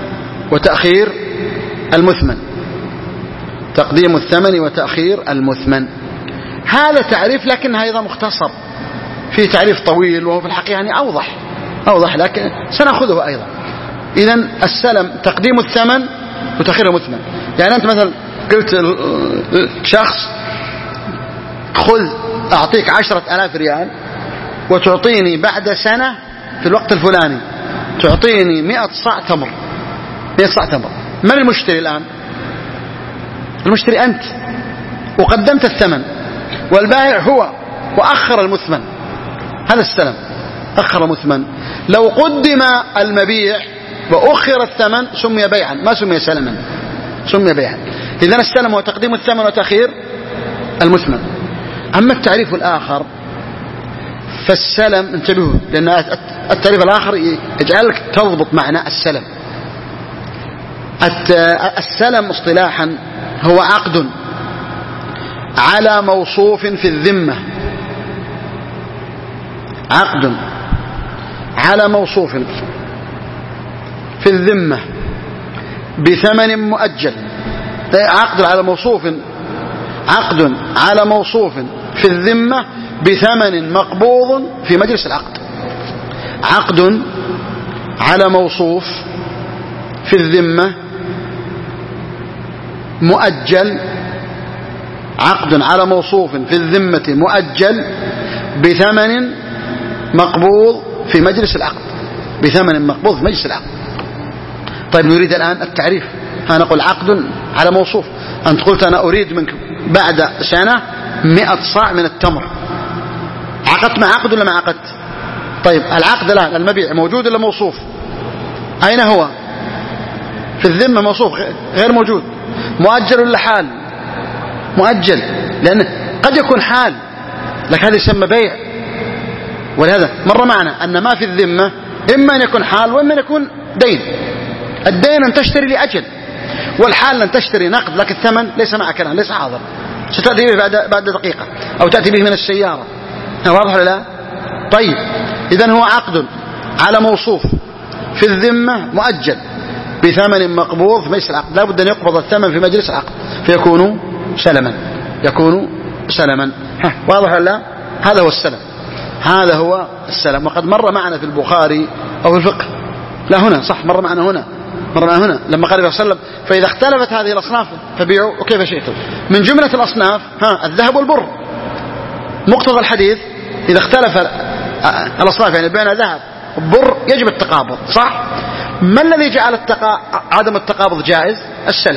[SPEAKER 3] وتأخير المثمن، هذا تعريف، لكنها أيضا مختصر، فيه تعريف طويل وهو في الحقيقة يعني أوضح، لكن سنأخذه أيضا. إذن السلم تقديم الثمن وتأخير المثمن. يعني أنت مثلا قلت شخص خذ أعطيك 10,000 ريال وتعطيني بعد سنة في الوقت الفلاني تعطيني 100 صاع تمر. من المشتري الآن؟ المشتري أنت، وقدمت الثمن، والبائع هو وأخر المثمن. هذا السلم، أخر المثمن. لو قدم المبيع وأخر الثمن سمي بيعا، ما سمي سلما، سمي بيعا. إذن السلم هو تقديم الثمن وتأخير المثمن. أما التعريف الآخر فالسلم، انتبهوا لأن التعريف الآخر يجعلك تضبط معنى السلم. السلم اصطلاحا هو عقد على موصوف في الذمة، عقد على موصوف في الذمة بثمن مؤجل. عقد على موصوف في الذمة بثمن مقبوض في مجلس العقد. عقد على موصوف في الذمة مؤجل، عقد على موصوف في الذمة مؤجل بثمن مقبوض في مجلس العقد، بثمن مقبوض في مجلس العقد. طيب نريد الآن التعريف. أنا أقول عقد على موصوف، أنت قلت أنا أريد منك بعد سنة 100 صاع من التمر، عقدت مع عقد ولا ما عقدت؟ طيب العقد الآن المبيع موجود ولا موصوف؟ أين هو؟ في الذمة موصوف غير موجود. مؤجل ولا حال؟ مؤجل، لأن قد يكون حال لكن هذا يسمى بيع. ولهذا مر معنا أن ما في الذمة إما أن يكون حال وإما أن يكون دين. الدين أن تشتري لأجل، والحال أن تشتري نقد لكن الثمن ليس معك الآن، ليس حاضر، ستأتي به بعد دقيقة أو تأتي به من السيارة. واضح ولا لا؟ طيب إذن هو عقد على موصوف في الذمة مؤجل بثمن مقبوض في مجلس العقد، لا بد أن يقبض الثمن في مجلس العقد فيكون سلما، يكون سلما. واضح ولا لا؟ هذا هو السلم، هذا هو السلم. وقد مر معنا في البخاري أو في الفقه، لا هنا صح، مر معنا هنا لما قال الرسول صلى الله عليه وسلم فإذا اختلفت هذه الأصناف فبيعوا كيف شئتم. من جملة الأصناف الذهب والبر. مقتضى الحديث إذا اختلف الأصناف يعني بين ذهب وبر يجب التقابض، صح؟ ما الذي جعل عدم التقابض جائز؟ السلم،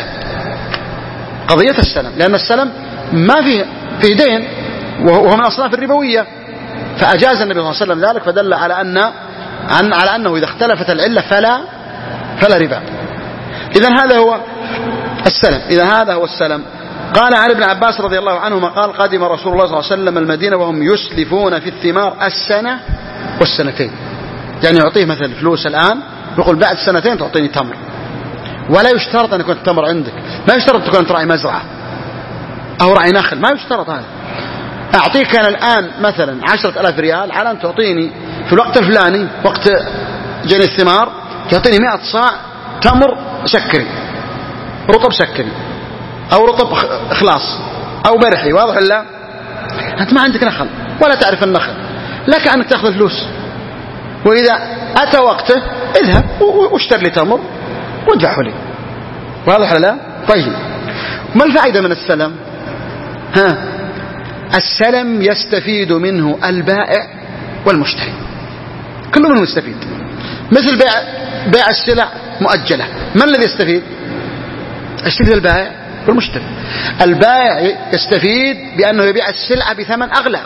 [SPEAKER 3] قضية السلم، لأن السلم ما فيه دين وهو من الأصناف الربوية، فأجاز النبي صلى الله عليه وسلم ذلك، فدل على أنه إذا اختلفت العلة فلا ربا. إذن هذا هو السلم، إذا هذا هو السلم. قال عن ابن عباس رضي الله عنهما قال قدم رسول الله صلى الله عليه وسلم المدينة وهم يسلفون في الثمار السنة والسنتين، يعني يعطيه مثلا فلوس الآن يقول بعد سنتين تعطيني تمر، ولا يشترط أن يكون التمر عندك، ما يشترط تكون أنت راعي مزرعة أو راعي نخل، ما يشترط هذا. أعطيك أنا الآن مثلا 10,000 ريال على أن تعطيني في الوقت الفلاني وقت جني الثمار تعطيني 100 صاع تمر سكري، رطب سكري أو رطب إخلاص أو برحي. واضح ولا؟ أنت ما عندك نخل ولا تعرف النخل، لك أنك تأخذ فلوس، وإذا أتى وقته اذهب واشتر لي تمر وادفعه لي. واضح ولا؟ طيب ما الفائدة من السلم؟ السلم يستفيد منه البائع والمشتري، كل منهم يستفيد. مثل بيع السلع مؤجلة، من الذي يستفيد؟ يستفيد البائع والمشتري. البائع يستفيد بأنه يبيع السلعة بثمن أغلى،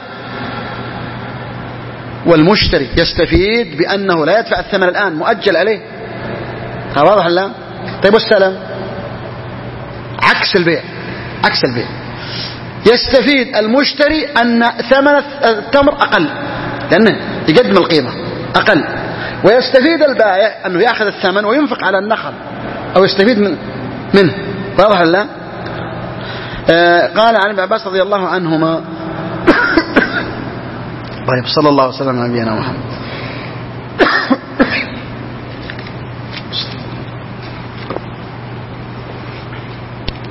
[SPEAKER 3] والمشتري يستفيد بأنه لا يدفع الثمن الآن، مؤجل عليه. واضح ولا؟ طيب والسلم عكس البيع، عكس البيع. يستفيد المشتري أن ثمن التمر أقل لأنه يقدم القيمة أقل، ويستفيد البائع أنه يأخذ الثمن وينفق على النخل أو يستفيد منه. واضح ولا؟ قال عن ابن عباس رضي الله عنهما طيب صلى الله وسلم على نبينا محمد